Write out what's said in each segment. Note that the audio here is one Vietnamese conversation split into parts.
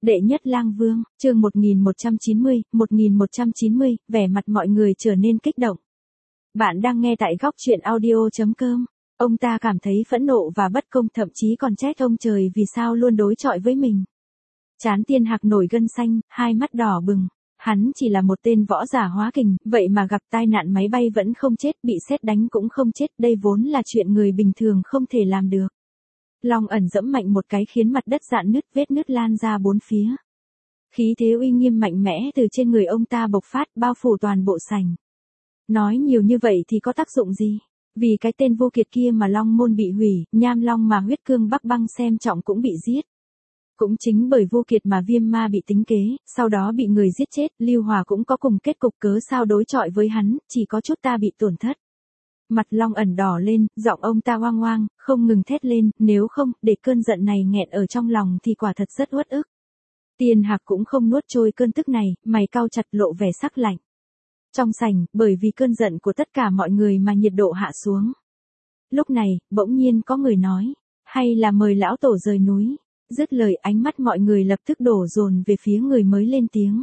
Đệ nhất lang vương, chương 1190, vẻ mặt mọi người trở nên kích động. Bạn đang nghe tại góc truyện audio.com. Ông ta cảm thấy phẫn nộ và bất công, thậm chí còn trách ông trời vì sao luôn đối chọi với mình. Trán Tiên Hạc nổi gân xanh, hai mắt đỏ bừng. Hắn chỉ là một tên võ giả hóa kình, vậy mà gặp tai nạn máy bay vẫn không chết, bị sét đánh cũng không chết, đây vốn là chuyện người bình thường không thể làm được. Long ẩn dẫm mạnh một cái khiến mặt đất rạn nứt, vết nứt lan ra bốn phía. Khí thế uy nghiêm mạnh mẽ từ trên người ông ta bộc phát, bao phủ toàn bộ sảnh. Nói nhiều như vậy thì có tác dụng gì? Vì cái tên vô kiệt kia mà Long môn bị hủy, Nham Long mà huyết cương Bắc Băng xem trọng cũng bị giết. Cũng chính bởi vô kiệt mà Viêm Ma bị tính kế, sau đó bị người giết chết, Lưu Hòa cũng có cùng kết cục, cớ sao đối chọi với hắn, chỉ có chút ta bị tổn thất. Mặt Long ẩn đỏ lên, giọng ông ta oang oang, không ngừng thét lên, nếu không, để cơn giận này nghẹn ở trong lòng thì quả thật rất uất ức. Tiên Hạc cũng không nuốt trôi cơn tức này, mày cau chặt lộ vẻ sắc lạnh. Trong sảnh, bởi vì cơn giận của tất cả mọi người mà nhiệt độ hạ xuống. Lúc này, bỗng nhiên có người nói, hay là mời lão tổ rời núi. Dứt lời, ánh mắt mọi người lập tức đổ dồn về phía người mới lên tiếng.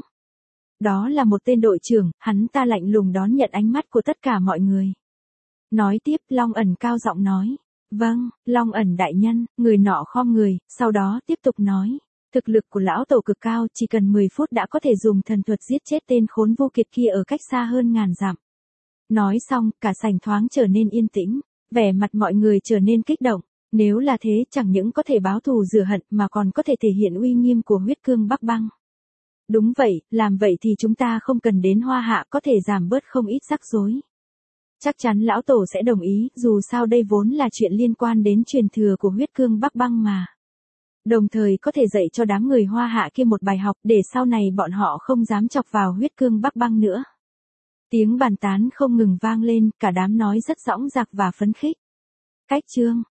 Đó là một tên đội trưởng, hắn ta lạnh lùng đón nhận ánh mắt của tất cả mọi người. Nói tiếp, Long ẩn cao giọng nói. Vâng, Long ẩn đại nhân, người nọ khom người, sau đó tiếp tục nói. Thực lực của lão tổ cực cao, chỉ cần 10 phút đã có thể dùng thần thuật giết chết tên khốn vô kiệt kia ở cách xa hơn ngàn dặm. Nói xong, cả sảnh thoáng trở nên yên tĩnh, vẻ mặt mọi người trở nên kích động. Nếu là thế, chẳng những có thể báo thù rửa hận mà còn có thể thể hiện uy nghiêm của huyết cương Bắc Băng. Đúng vậy, làm vậy thì chúng ta không cần đến Hoa Hạ, có thể giảm bớt không ít rắc rối. Chắc chắn lão tổ sẽ đồng ý, dù sao đây vốn là chuyện liên quan đến truyền thừa của huyết cương Bắc Băng mà. Đồng thời có thể dạy cho đám người Hoa Hạ kia một bài học để sau này bọn họ không dám chọc vào huyết cương Bắc Băng nữa. Tiếng bàn tán không ngừng vang lên, cả đám nói rất dõng dạc và phấn khích. Cách chương